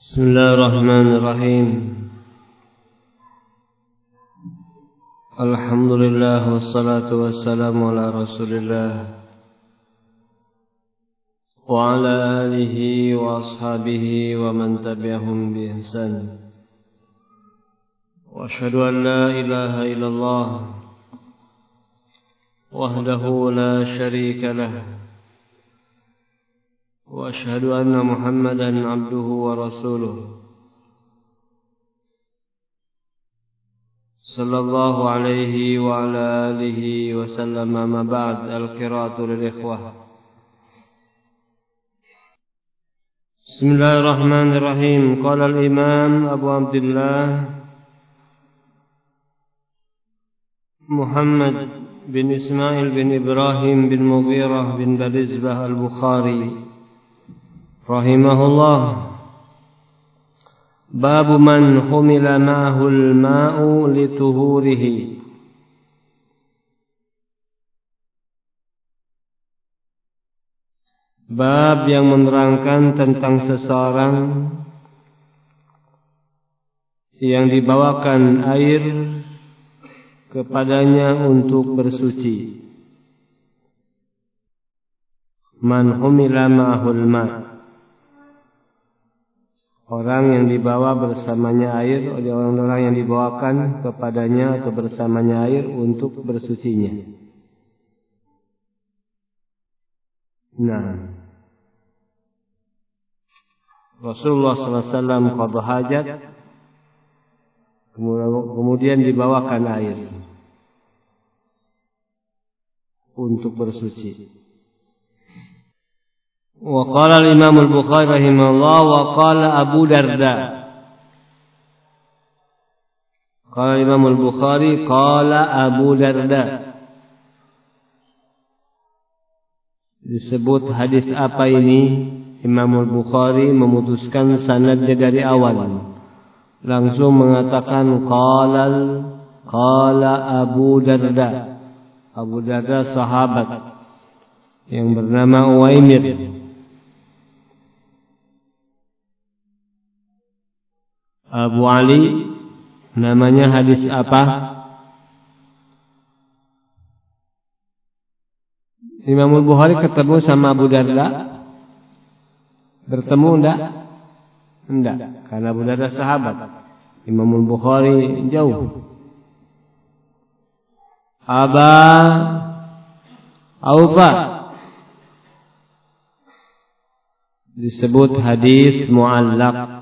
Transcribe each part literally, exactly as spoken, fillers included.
Bismillahirrahmanirrahim. Alhamdulillah wassalatu wassalamu ala Rasulillah wa ala alihi wa ashabihi wa man tabi'ahum bi ihsan. Wa asyhadu an la ilaha illallah wahdahu la syarika lah. وأشهد أن محمدا عبده ورسوله صلى الله عليه وعلى آله وسلم. ما بعد، القراءة للإخوة. بسم الله الرحمن الرحيم. قال الإمام أبو عبد الله محمد بن إسماعيل بن إبراهيم بن مغيرة بن بلزبة البخاري rahimahullah, babu man humila ma'ahul ma'u lituhurihi. Bab yang menerangkan tentang seseorang yang dibawakan air kepadanya untuk bersuci. Man humila ma'ahul ma', orang yang dibawa bersamanya air, oleh orang-orang yang dibawakan kepadanya atau bersamanya air untuk bersucinya. Nah, Rasulullah sallallahu alaihi wasallam qada hajat, kemudian dibawakan air untuk bersuci. Wa qala al-Imam al-Bukhari rahimahullah wa qala Abu Darda. Qala Imam al-Bukhari qala Abu Darda. Disebut hadis apa ini? Imam al-Bukhari memutuskan sanadnya dari awal. Langsung mengatakan qala qala Abu Darda. Abu Darda sahabat yang bernama Uwaimir. Abu Ali namanya hadis apa? Imam Al-Bukhari ketemu sama Abu Darda. Bertemu enggak? Enggak, karena Abu Darda sahabat. Imam Al-Bukhari jauh. Aba Aufa disebut hadis mu'allaq.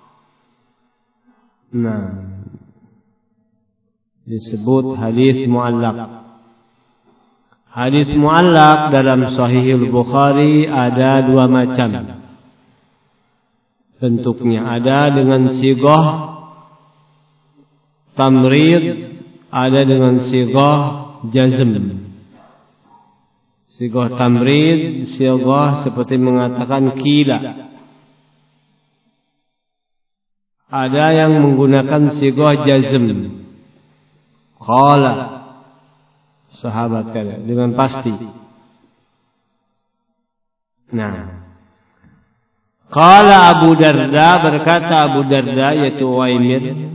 Nah, disebut hadis mu'allaq. Hadis mu'allaq dalam Sahih Al-Bukhari ada dua macam bentuknya. Ada dengan sighah tamrid, ada dengan sighah jazm. Sighah tamrid, sighah seperti mengatakan kila. Ada yang menggunakan sighah jazm, qala, sahabat kata dengan pasti. Nah, qala Abu Darda, berkata Abu Darda yaitu Uwaimir,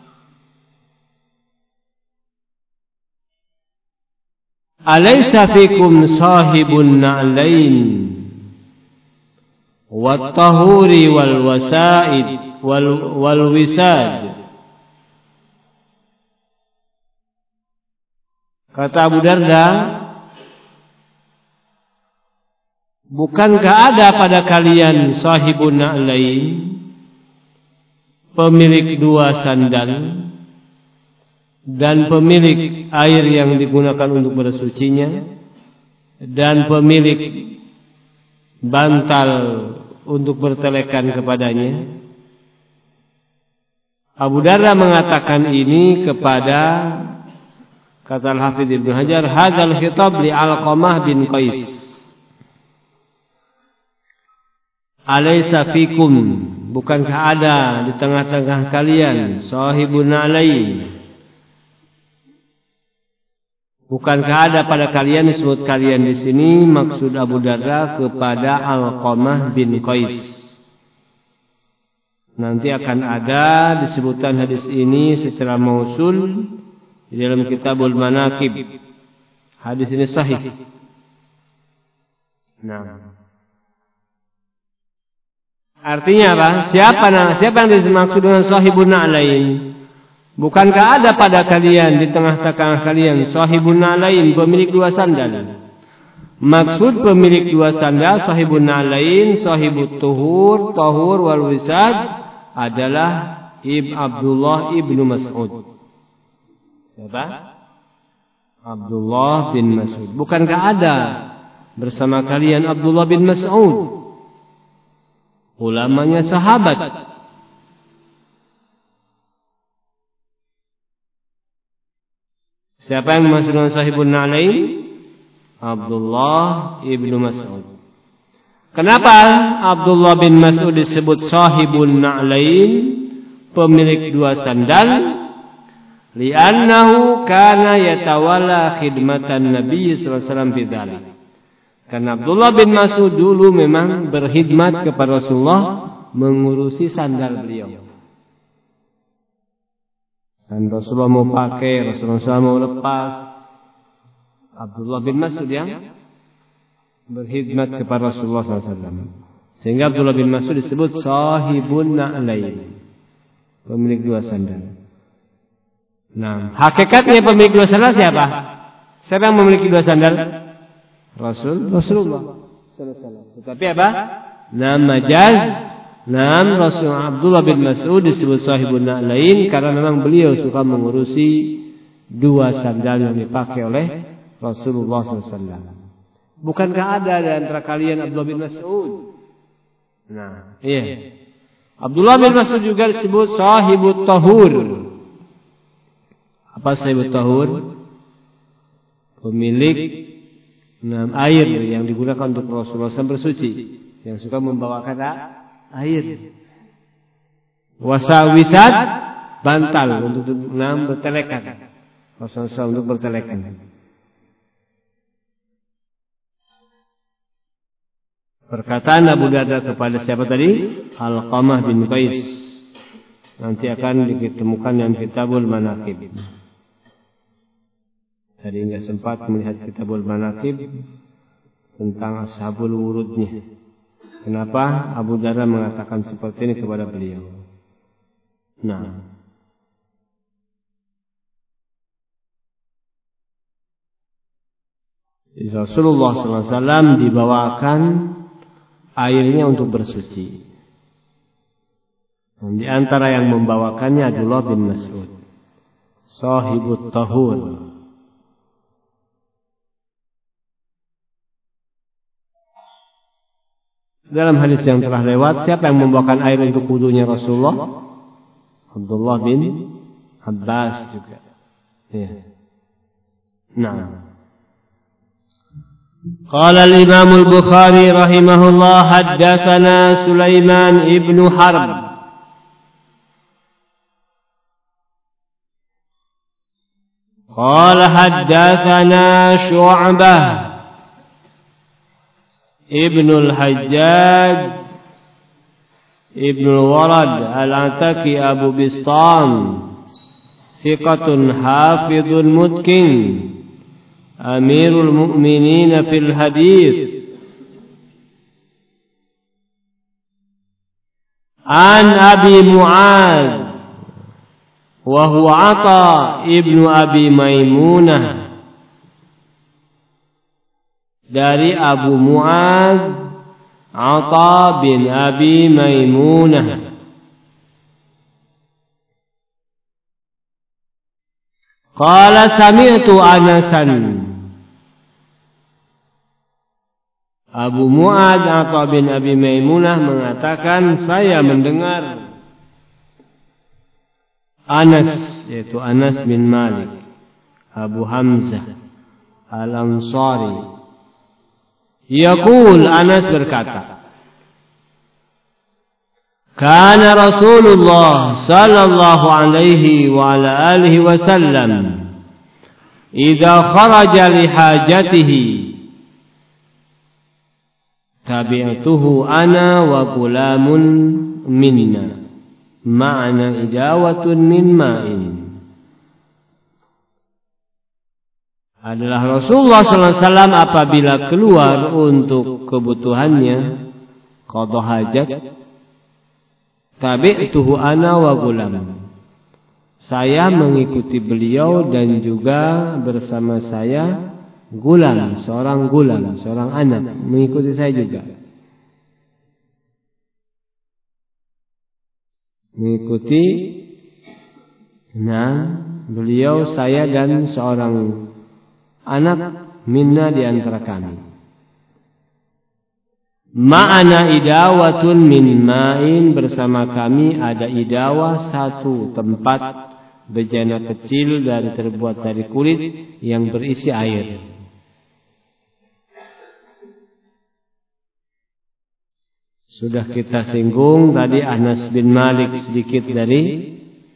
alaysa fikum sahibun na'lain wat tahuri wal wasaid wal wal wisad. Kata Abu Darda, bukankah ada pada kalian sahibun na'lain, pemilik dua sandal dan pemilik air yang digunakan untuk bersucinya dan pemilik bantal untuk bertelekan kepadanya? Abu Darda mengatakan ini kepada, kata Al-Hafidz Ibnu Hajar, hadzal khitab li Alqamah bin Qais. Alaysa fikum, bukankah ada di tengah-tengah kalian sahibun na'lain, bukankah ada pada kalian, disebut kalian di sini maksud Abu Darda kepada Alqamah bin Qais. Nanti akan ada disebutkan hadis ini secara mausul di dalam Kitabul Manaqib. Hadis ini sahih. Nah, artinya apa? Siapa siapa yang dimaksud dengan sahibun na'lain? Bukankah ada pada kalian di tengah-tengah kalian sahibun na'lain, pemilik dua sandal? Maksud pemilik dua sandal sahibun na'lain, sahibut tuhur, tahur wal wisad adalah Ibn Abdullah ibnu Mas'ud. Siapa? Abdullah bin Mas'ud. Bukankah ada bersama kalian Abdullah bin Mas'ud? Ulamanya sahabat. Siapa yang dimaksud dengan sahibun na'lain? Abdullah ibnu Mas'ud. Kenapa Abdullah bin Mas'ud disebut sahibun na'lain, pemilik dua sandal? Li'annahu kana yatawalla khidmatan Nabi sallallahu alaihi wasallam bidzalik. Karena Abdullah bin Mas'ud dulu memang berkhidmat kepada Rasulullah, mengurusi sandal beliau. Sandal Rasulullah mau pakai, Rasulullah mau lepas, Abdullah bin Mas'ud yang berkhidmat kepada Rasulullah sallallahu alaihi wasallam. Sehingga Abdullah bin Mas'ud disebut sahibun na'lain, pemilik dua sandal. Nah, hakikatnya pemilik dua sandal siapa? Siapa yang memiliki dua sandal? Rasul Rasulullah sallallahu alaihi wasallam. Tetapi apa? Nama majaz, nam Rasul Abdullah bin Mas'ud disebut sahibun na'lain karena memang beliau suka mengurusi dua sandal yang dipakai oleh Rasulullah sallallahu alaihi wasallam. Bukankah ada di antara kalian Abdullah bin Mas'ud? Nah, iya. Abdullah bin Mas'ud juga disebut sahibut tahur. Apa sahibut tahur? Pemilik enam air yang digunakan untuk Rasulullah shallallahu alaihi wasallam bersuci, yang suka membawakan air. Wasawisat, bantal untuk enam bertelekan. Rasulullah untuk bertelekan. Perkataan Abu Darda kepada siapa tadi? Alqamah bin Qais. Nanti akan ditemukan dalam Kitabul Manaqib. Tadi enggak sempat melihat Kitabul Manaqib tentang ashabul wurudnya. Kenapa Abu Darda mengatakan seperti ini kepada beliau? Nah, Rasulullah sallallahu alaihi wasallam dibawakan airnya untuk bersuci. Dan di antara yang membawakannya Abdullah bin Mas'ud, sahibut tahur. Dalam hadis yang telah lewat, siapa yang membawakan air untuk wudunya Rasulullah? Abdullah bin Abbas juga. Ya. Nah. قال الإمام البخاري رحمه الله حدثنا سليمان ابن حرب قال حدثنا شعبة ابن الحجاج ابن الورد العتكي أبو بسطام ثقة حافظ متقن أمير المؤمنين في الحديث عن أبي معاذ وهو عطاء ابن أبي ميمونة dari Abu Mu'adz Atha bin Abi Maimunah. Qala sami'tu Anasan. Abu Mu'adz Atha bin Abi Maimunah mengatakan, saya mendengar Anas, yaitu Anas bin Malik Abu Hamzah Al-Ansari. Yaqul, Anas berkata, Kana Rasulullah sallallahu alaihi wa ala alihi wasallam idza kharaja li hajatihi tabi'tuhu ana wa gulamun minna. ma'ana idawatun min ma'in. Adalah Rasulullah sallallahu alaihi wasallam apabila keluar untuk kebutuhannya qada hajat, tabi'tuhu ana wa gulam. Saya mengikuti beliau dan juga bersama saya gulam, seorang gulam, seorang anak mengikuti saya juga. Mengikuti nah beliau, saya dan seorang anak minna di antara kami. Ma'ana idawatun min ma'in, bersama kami ada idawah, satu tempat bejana kecil dari terbuat dari kulit yang berisi air. Sudah kita singgung tadi Anas bin Malik sedikit dari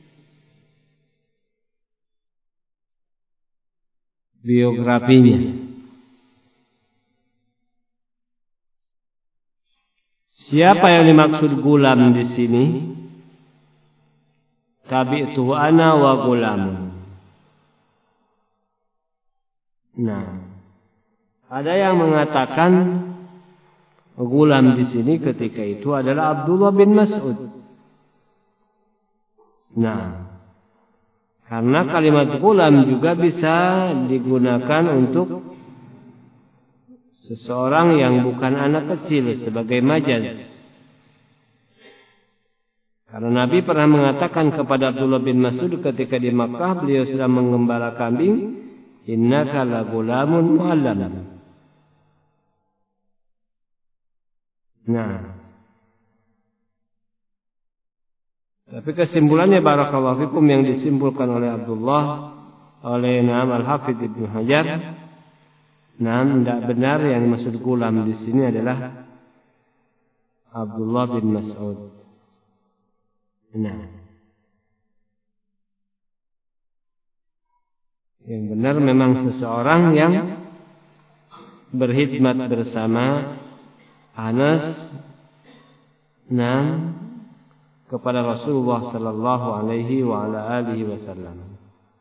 biografinya. Siapa yang dimaksud gulam di sini? Tabi'tuhu ana wa gulam. Nah, ada yang mengatakan gulam di sini ketika itu adalah Abdullah bin Mas'ud. Nah, karena kalimat gulam juga bisa digunakan untuk seseorang yang bukan anak kecil sebagai majaz. Karena Nabi pernah mengatakan kepada Abdullah bin Mas'ud ketika di Makkah beliau sedang mengembala kambing, innaka la gulamun mu'allam. Nah, tapi kesimpulannya barakallahu fikum yang disimpulkan oleh Abdullah, oleh Naam Al-Hafidz Ibnu Hajar, Naam tidak benar yang dimaksud gulam di sini adalah Abdullah bin Mas'ud. Nah, yang benar memang seseorang yang berkhidmat bersama Anas nah kepada Rasulullah sallallahu alaihi wa ala alihi wasallam.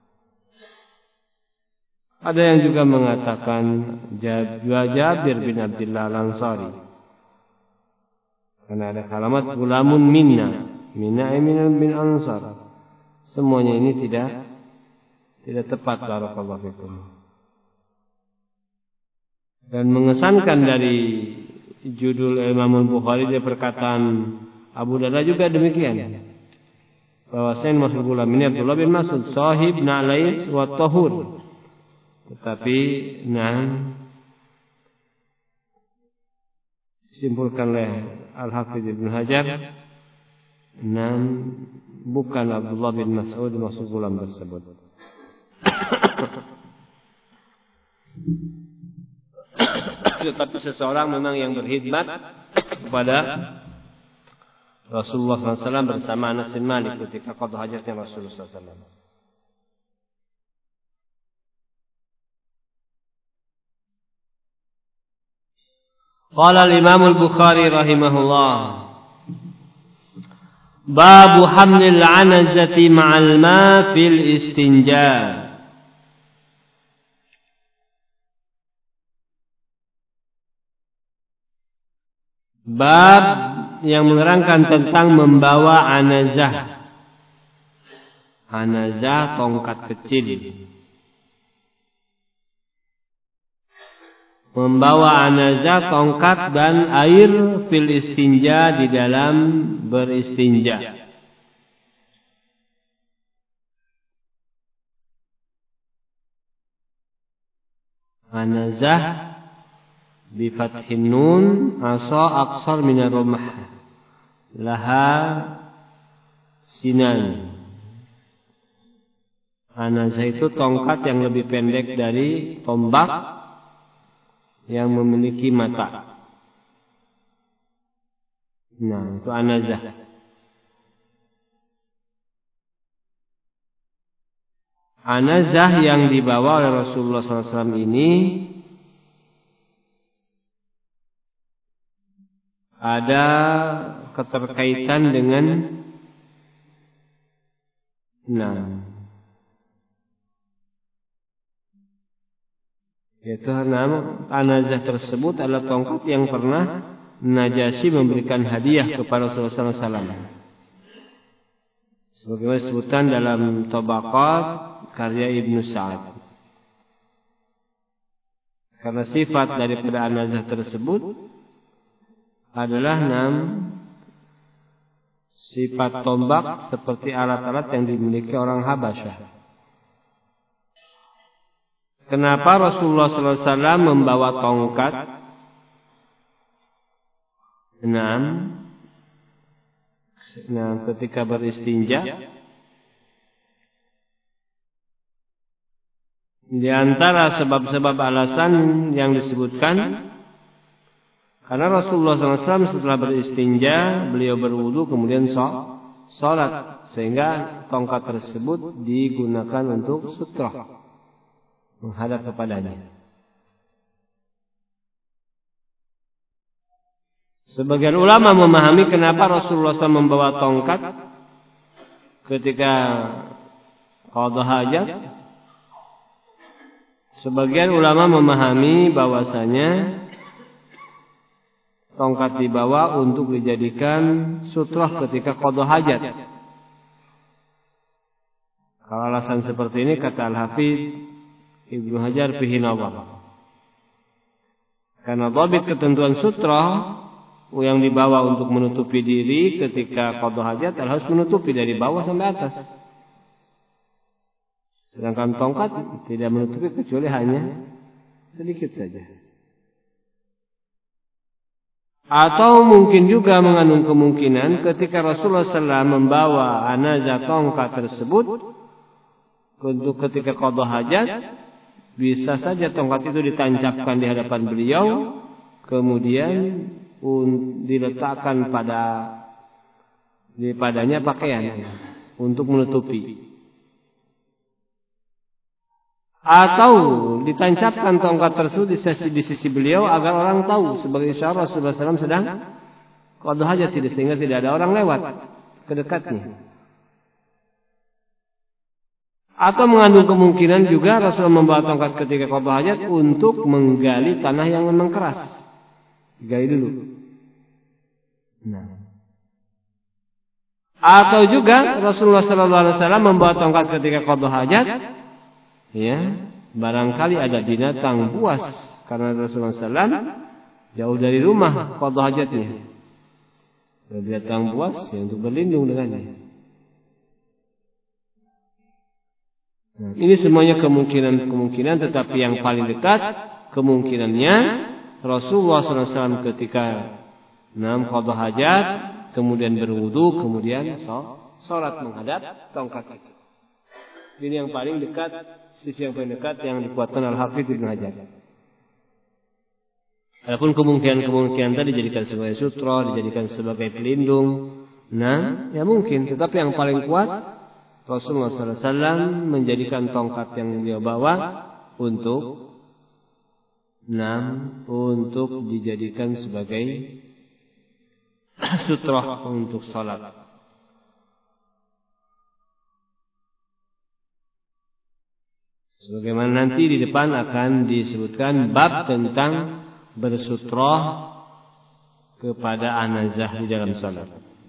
Ada yang juga mengatakan Jabir bin Abdullah Al-Ansari, karena ada kalimat gulamun minna, minna min bin Ansar. Semuanya ini tidak tidak tepat barakallahu fikum. Dan mengesankan dari judul Imam Al-Bukhari dia perkataan Abu Darda juga demikian, bahwa Sayyid Mas'ud gulam ini Abdullah bin Mas'ud sahib na'lais wa tahur. Tetapi nah disimpulkan oleh Al-Hafidz Ibnu Hajar, nah bukan Abdullah bin Mas'ud maksud gulam tersebut. Tetapi seseorang memang yang berkhidmat kepada Rasulullah sallallahu alaihi wasallam bersama Anas bin Malik ketika qada hajatnya Rasulullah sallallahu alaihi wasallam. Qala al-Imam al-Bukhari rahimahullah, Babu hamlil anazati ma'al ma fil istinja. Bab yang menerangkan tentang membawa anazah. Anazah tongkat kecil. Membawa anazah tongkat dan air fil istinja di dalam beristinja. Anazah bi fathin nun asa aqsar min ar-rumah laha sinan. Anazah itu tongkat yang lebih pendek dari tombak yang memiliki mata. Nah, itu anazah. Anazah yang dibawa oleh Rasulullah sallallahu alaihi wasallam ini ada keterkaitan dengan Nah, yaitu nama anazah tersebut adalah tongkat yang pernah Najasyi memberikan hadiah kepada Rasulullah sallallahu alaihi wasallam. Sebagaimana sebutan dalam Tabaqat karya Ibnu Sa'ad. Karena sifat daripada anazah tersebut adalah enam sifat tombak seperti alat-alat yang dimiliki orang Habasyah. Kenapa Rasulullah sallallahu alaihi wasallam membawa tongkat? Enam. Nah, ketika beristinja, di antara sebab-sebab alasan yang disebutkan, karena Rasulullah sallallahu alaihi wasallam setelah beristinja, beliau berwudu kemudian sholat, sehingga tongkat tersebut digunakan untuk sutrah menghadap kepadanya. Sebagian ulama memahami kenapa Rasulullah shallallahu alaihi wasallam membawa tongkat ketika qada hajat. Sebagian ulama memahami bahwasanya tongkat dibawa untuk dijadikan sutrah ketika qada hajat. Kalau alasan seperti ini kata Al-Hafidz Ibnu Hajar fihi nadhar. Karena dhabit ketentuan sutrah yang dibawa untuk menutupi diri ketika qada hajat harus menutupi dari bawah sampai atas. Sedangkan tongkat tidak menutupi kecuali hanya sedikit saja. Atau mungkin juga mengandung kemungkinan ketika Rasulullah sallallahu alaihi wasallam membawa anazah tongkat tersebut untuk ketika qada hajat, bisa saja tongkat itu ditancapkan di hadapan beliau, kemudian diletakkan pada di padanya pakaian untuk menutupi, atau ditancapkan tongkat tersebut di sisi, di sisi beliau agar orang tahu sebagai isyarat Rasulullah sallallahu alaihi wasallam sedang qada hajat, sehingga tidak ada orang lewat ke dekatnya. Atau mengandung kemungkinan juga Rasulullah membawa tongkat ketika qada hajat untuk menggali tanah yang memang keras. Gali dulu. Nah. Atau juga Rasulullah sallallahu alaihi wasallam membawa tongkat ketika qada hajat, ya, barangkali ada binatang buas karena Rasulullah sallallahu alaihi wasallam jauh dari rumah qada hajatnya. Ada binatang buas ya, untuk berlindung dengannya. Nah, ini semuanya kemungkinan-kemungkinan, tetapi yang paling dekat kemungkinannya Rasulullah sallallahu alaihi wasallam ketika enam qada hajat, kemudian berwudu, kemudian sholat menghadap tongkat itu. Ini yang paling dekat, sisi yang paling dekat yang dikuatkan Al-Hafidz Ibnu Hajar. Adapun kemungkinan-kemungkinan tadi dijadikan sebagai sutra, dijadikan sebagai pelindung, nah, ya mungkin. Tetapi yang paling kuat Rasulullah sallallahu alaihi wasallam menjadikan tongkat yang beliau bawa untuk enam untuk dijadikan sebagai sutrah untuk salat. Sebagaimana nanti di depan akan disebutkan bab tentang bersutrah kepada anazah di dalam salat.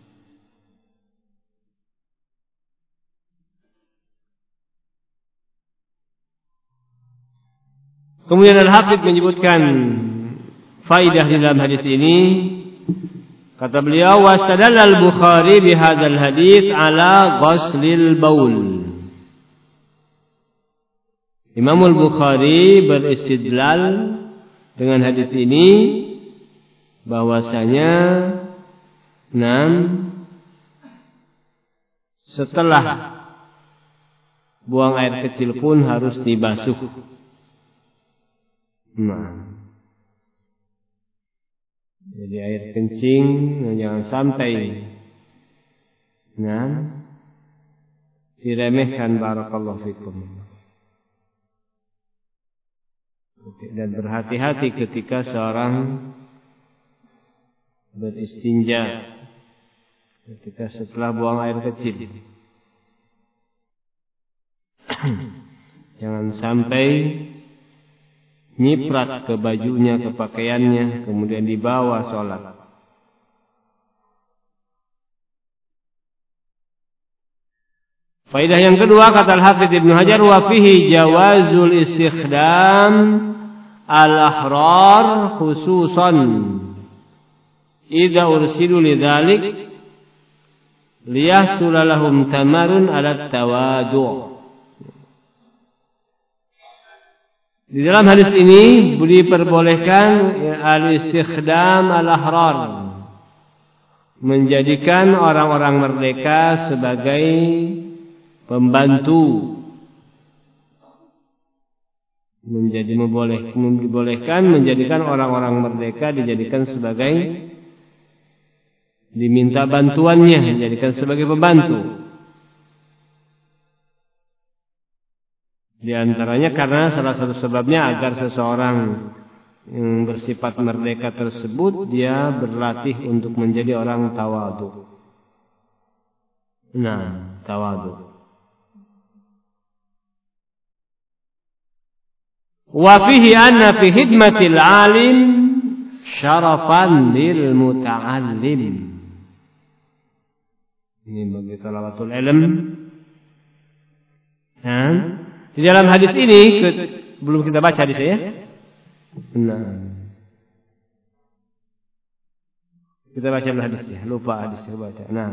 Kemudian Al-Hafidz menyebutkan faidah di dalam hadis ini. Kata beliau, wastadalla al-Bukhari bihadzal hadits ala ghuslil baul. Imam Al-Bukhari beristidlal dengan hadis ini bahwasanya enam setelah buang air kecil pun harus dibasuh. Nah, jadi air kencing jangan sampai nah diremehkan, barakallahu fikum. Dan berhati-hati ketika seorang beristinja, ketika setelah buang air kecil. Jangan sampai nyiprat ke bajunya, ke pakaiannya, kemudian dibawa sholat. Faidah yang kedua, kata Al-Hafidz Ibnu Hajar, wa fihi jawazul istikhdam al-ahrar khususan idza ursilu lidzalik liyahsul lahum tamarun ala tawadu'. Di dalam hadis ini diperbolehkan al-istikhdam al-ahrar, menjadikan orang-orang merdeka sebagai pembantu. Menjadi memboleh, dibolehkan menjadikan orang-orang merdeka dijadikan sebagai, diminta bantuannya, dijadikan sebagai pembantu. Di antaranya karena salah satu sebabnya agar seseorang yang bersifat merdeka tersebut dia berlatih untuk menjadi orang tawadu. Nah, tawadu. Wa fihi anna fi khidmatil alim syarafan lil muta'allim. Ini bagi talabatul ilm. Nah, di dalam hadis ini ke, belum kita baca hadis ya. Nah. Kita baca hadis ya, lupa hadis kita baca. Nah.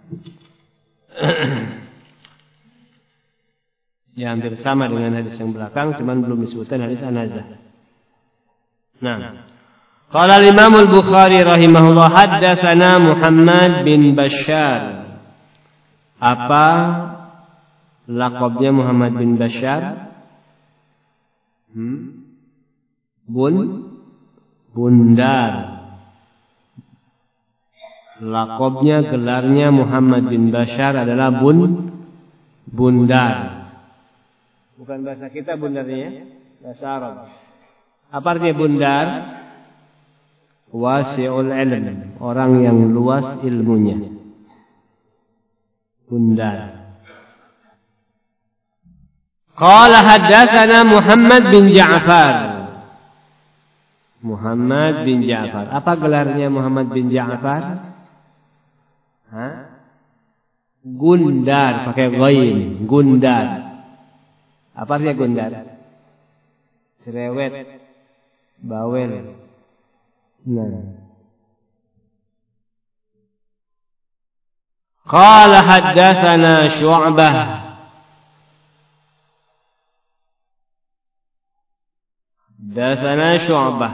Ya hampir sama dengan hadis yang belakang, cuman belum disebutkan hadis anazah. Nah, qala al-Imam al-Bukhari rahimahullah, haddatsana Muhammad bin Bashar. Apa laqabnya Muhammad bin Bashar? Hmm? Bun Bundar. Laqabnya, gelarnya Muhammad bin Bashar adalah Bun Bundar. Bukan bahasa kita bundarnya, bahasa Arab. Apa artinya bundar? Wasi'ul ilm, orang yang luas ilmunya. Bundar. Qala haddatsana Muhammad bin Ja'far. Muhammad bin Ja'far. Apa gelarnya Muhammad bin Ja'far? Hah? Gundar, pakai ghain, Gundar. Apa artinya Gundar? Cerewet, bawel. Nah. Qala haddatsana Syu'bah. Haddatsana Syu'bah.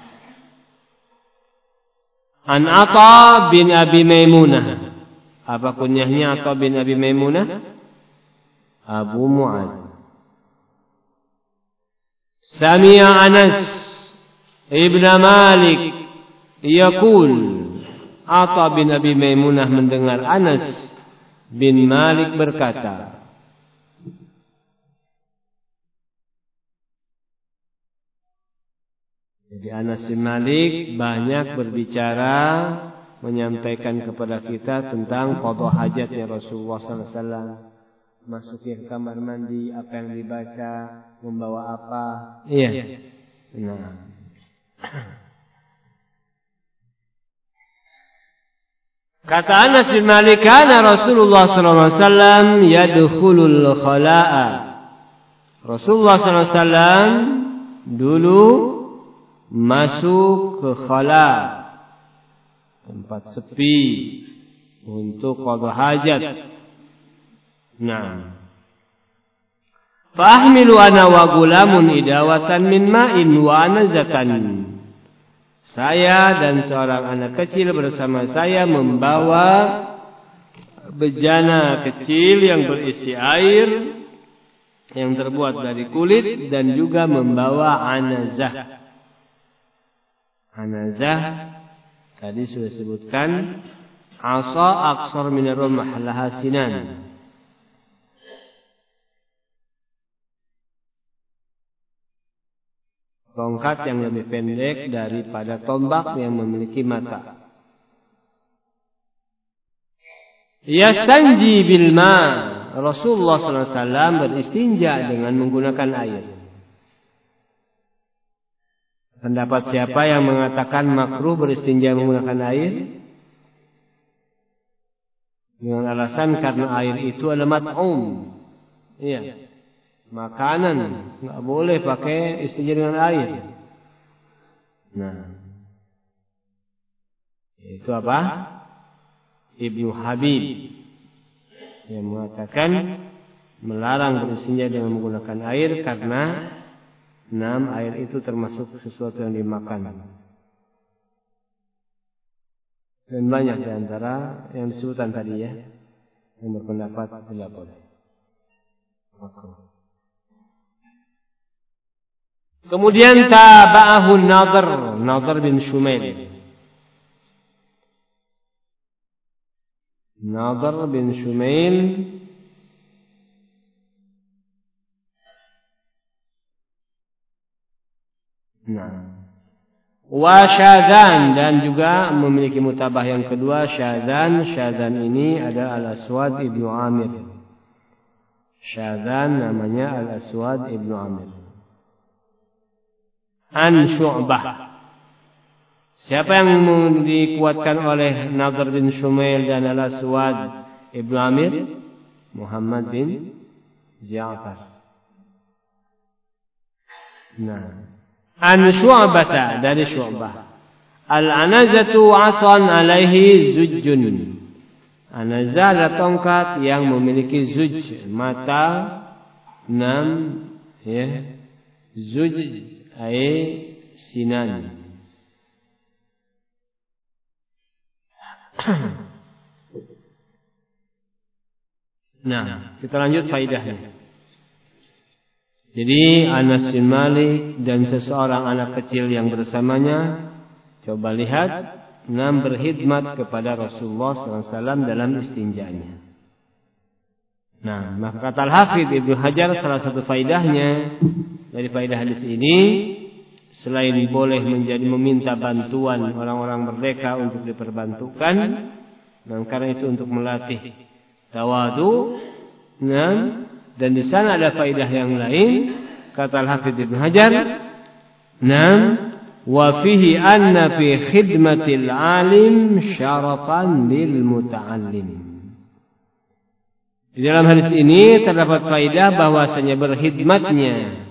An Atha bin Abi Maimunah. Apa kunyahnya Atha bin Abi Maimunah? Abu Mu'ad. Sami'a Anas Ibn Malik yaqul, Atha bin Abi Maimunah mendengar Anas bin Malik berkata, jadi Anas bin Malik banyak berbicara, menyampaikan kepada kita tentang qada hajatnya Rasulullah sallallahu alaihi wasallam. Masuknya ke kamar mandi, apa yang dibaca, membawa apa. Iya. Nah. Kata Anas bin Malik, kana Rasulullah sallallahu alaihi wasallam yadkhulul khala'a. Rasulullah sallallahu alaihi wasallam dulu masuk ke khala, tempat sepi untuk qada hajat. Nah, fahmilu ana wa gulamun idawatan min ma'in wa anazatan. Saya dan seorang anak kecil bersama saya membawa bejana kecil yang berisi air yang terbuat dari kulit dan juga membawa anazah. Anazah tadi sudah sebutkan, asa aqsar min ar-rumh laha sinan. Tongkat yang lebih pendek daripada tombak yang memiliki mata. Yastanji bil ma. Rasulullah sallallahu alaihi wasallam beristinja dengan menggunakan air. Pendapat siapa yang mengatakan makruh beristinja menggunakan air? Dengan alasan karena air itu adalah mat'um. Iya. Makanan. Nggak boleh pakai istinja dengan air. Nah. Itu apa? Ibnu Habib. Yang mengatakan melarang beristinja dengan menggunakan air karena enam air itu termasuk sesuatu yang dimakan. Dan banyak di antara yang disebutkan tadi ya, yang berpendapat tidak boleh. Kemudian taba'ahu Nadhr, Nadhr bin Shumail. Nadhr bin Shumail Nah. Wa Syadzan, dan juga memiliki mutabah yang kedua Syadzan. Syadzan ini ada Al-Aswad ibnu Amir. Syadzan namanya Al-Aswad ibnu Amir. An Syu'bah. Siapa yang dikuatkan oleh Nadhr bin Shumail dan Al-Aswad ibnu Amir? Muhammad bin Ja'far. Nah, an Syu'bata, dari Syu'bah. Al-anazatu asan alaihi zujjun. Anazah adalah tongkat yang memiliki zuj, mata enam, ya. Zuj ay sinan. Nah, kita lanjut faidahnya. Jadi Anas bin Malik dan seseorang anak kecil yang bersamanya, coba lihat, enam berkhidmat kepada Rasulullah sallallahu alaihi wasallam dalam istinjanya. Nah, maka kata Al-Hafidz Ibnu Hajar, salah satu faidahnya dari faidah hadis ini, selain boleh menjadi meminta bantuan orang-orang merdeka untuk diperbantukan, dan karena itu untuk melatih tawadu, nah, dan di sana ada faidah yang lain, kata Al-Hafidz Ibnu Hajar, "Nam wa fihi anna fi khidmatil alim syarafan lil muta'allim." Di dalam hadis ini terdapat faidah bahwasanya berkhidmatnya,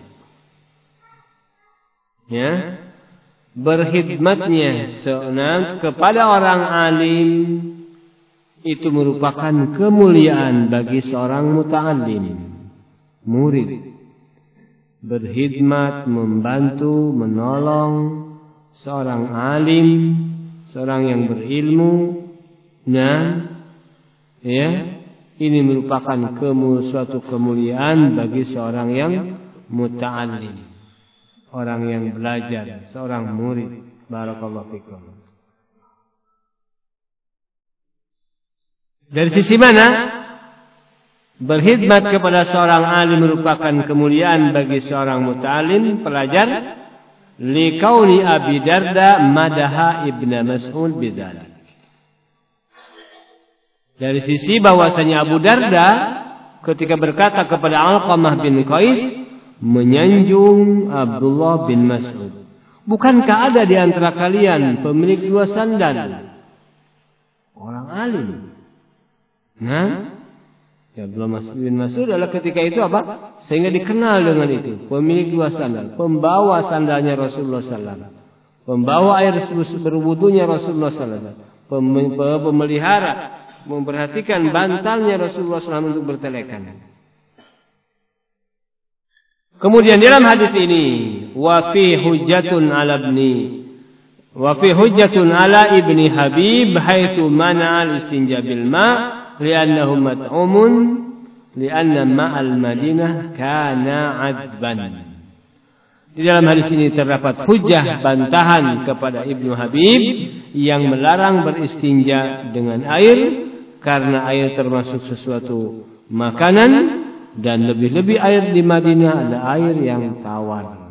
ya, berkhidmatnya seorang kepada orang alim itu merupakan kemuliaan bagi seorang muta'allim. Murid berkhidmat, membantu, menolong seorang alim, seorang yang berilmu. Nah, ya, ini merupakan kemu, suatu kemuliaan bagi seorang yang muta'allim, orang yang belajar, seorang murid. Barakallahu fikum. Dari sisi mana? Berkhidmat kepada seorang alim merupakan kemuliaan bagi seorang muta'alim, pelajar. Liqauli Abi Darda madaha Ibnu Mas'ud bidzalik. Dari sisi bahwasanya Abu Darda ketika berkata kepada Alqamah bin Qais, menyanjung Abdullah bin Mas'ud. Bukankah ada di antara kalian pemilik dua sandal? Orang alim. Nah, ya, Abdullah bin Mas'ud adalah ketika itu apa? Sehingga dikenal dengan itu. Pemilik dua sandal. Pembawa sandalnya Rasulullah sallallahu alaihi wasallam. Pembawa air berwudunya Rasulullah sallallahu alaihi wasallam. Pemelihara, memperhatikan bantalnya Rasulullah sallallahu alaihi wasallam untuk bertelekan. Kemudian dalam hadis ini, wa fi hujjatun ala ibni wa fi hujjatun ala ibni Habib haitsu mana al-istinja bil ma' li'annahu mat'umun li'anna ma'al Madinah kana 'adban. Di dalam hadis ini terdapat hujjah bantahan kepada Ibnu Habib yang melarang beristinja dengan air karena air termasuk sesuatu makanan dan lebih-lebih air di Madinah ada air yang tawar.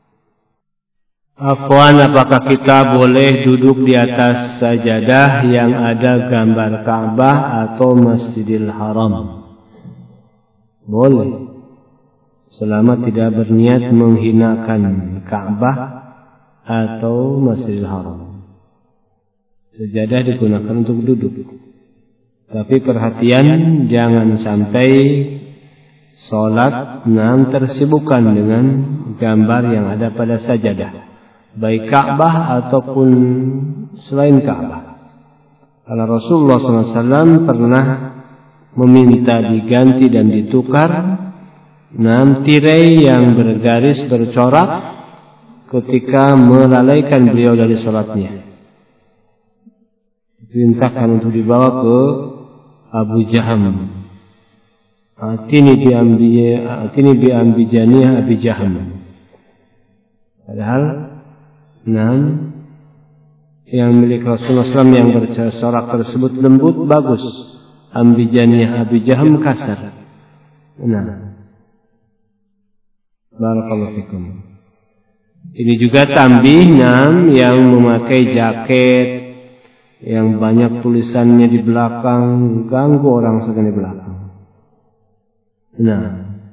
Afwan, apakah kita boleh duduk di atas sajadah yang ada gambar Ka'bah atau Masjidil Haram? Boleh, selama tidak berniat menghinakan Ka'bah atau Masjidil Haram. Sejadah digunakan untuk duduk. Tapi perhatian, jangan sampai sholat nam tersibukkan dengan gambar yang ada pada sajadah, baik Ka'bah ataupun selain Ka'bah. Karena Rasulullah shallallahu alaihi wasallam pernah meminta diganti dan ditukar enam tirai yang bergaris bercorak ketika melalaikan beliau dari sholatnya. Diperintahkan untuk dibawa ke Abu Jaham. Atini bi'ambiya, atini bi'ambijaniya Abi Jaham. Padahal enam yang milik Rasulullah shallallahu alaihi wasallam yang bercorak tersebut lembut bagus. Ambijaniyah Abi Jaham kasar. Nah, barakallahu fikum. Ini juga tambih enam yang memakai jaket yang banyak tulisannya di belakang, ganggu orang sedang di belakang. Nah,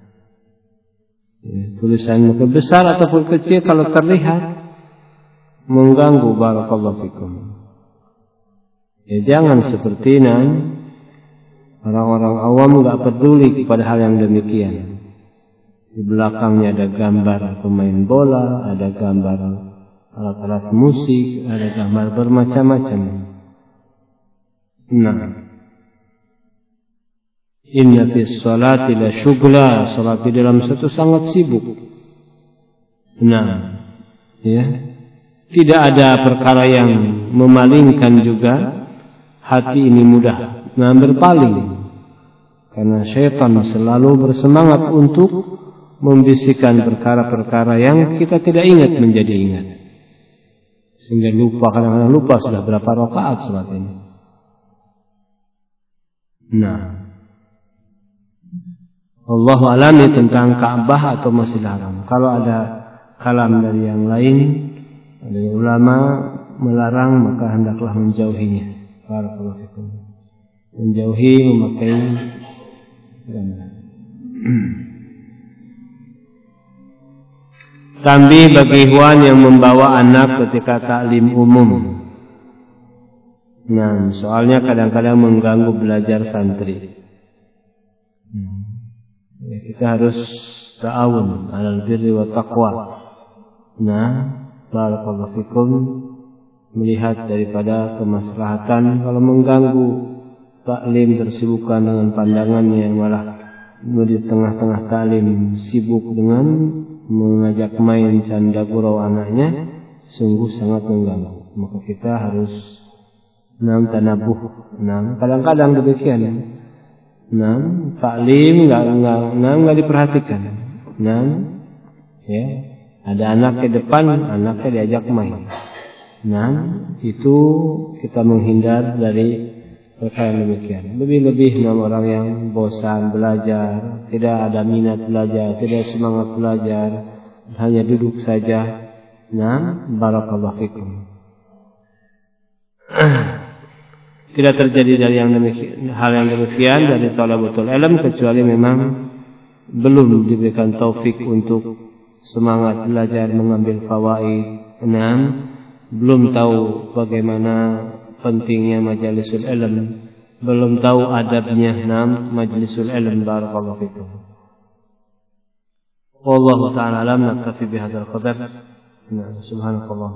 tulisan mungkin besar ataupun kecil kalau terlihat mengganggu, barakallahu fikum. Ya jangan seperti nan orang-orang awam enggak peduli kepada hal yang demikian. Di belakangnya ada gambar pemain bola, ada gambar alat-alat musik, ada gambar bermacam-macam. Nah, inna fis salati la syughla, salat di dalam satu sangat sibuk. Nah, ya, tidak ada perkara yang memalingkan juga. Hati ini mudah nah berpaling, karena syaitan selalu bersemangat untuk membisikkan perkara-perkara yang kita tidak ingat menjadi ingat, sehingga lupa, kadang-kadang lupa sudah berapa rakaat salat ini. Nah, Allahu a'lam tentang Ka'bah atau Masjidil Haram. Kalau ada kalam dari yang lain, dari ulama melarang, maka hendaklah menjauhinya. Barakallahu fikum. Menjauhi memakai gambar. Tambih bagi ikhwan yang membawa anak ketika taklim umum. Nah, soalnya kadang-kadang mengganggu belajar santri. Ya, kita harus ta'awun 'alal birri wa taqwa. Nah, barakallahu fikum, melihat daripada kemaslahatan kalau mengganggu taklim, tersibukkan dengan pandangannya, malah di tengah-tengah taklim sibuk dengan mengajak main canda gurau anaknya, sungguh sangat mengganggu. Maka kita harus enam tanabuh. Enam kadang-kadang demikian. Enam taklim enggak enggak enam enggak diperhatikan. Enam ya, ada anak ke depan, anaknya diajak main. Nah, itu kita menghindar dari perkara demikian. Lebih-lebih enam orang yang bosan belajar, tidak ada minat belajar, tidak semangat belajar, hanya duduk saja. Nah, barakallahu fikum. Tidak terjadi dari yang demikian, hal yang demikian dari thalabatul ilm, kecuali memang belum diberikan taufik untuk semangat belajar, mengambil fawaid. Nah, belum tahu bagaimana pentingnya majlisul ilm, belum tahu adabnya nam majlisul ilm. Barakallahu fikum. Wallahu ta'ala alam, naktafi bihadzal qadar. Subhanakallah.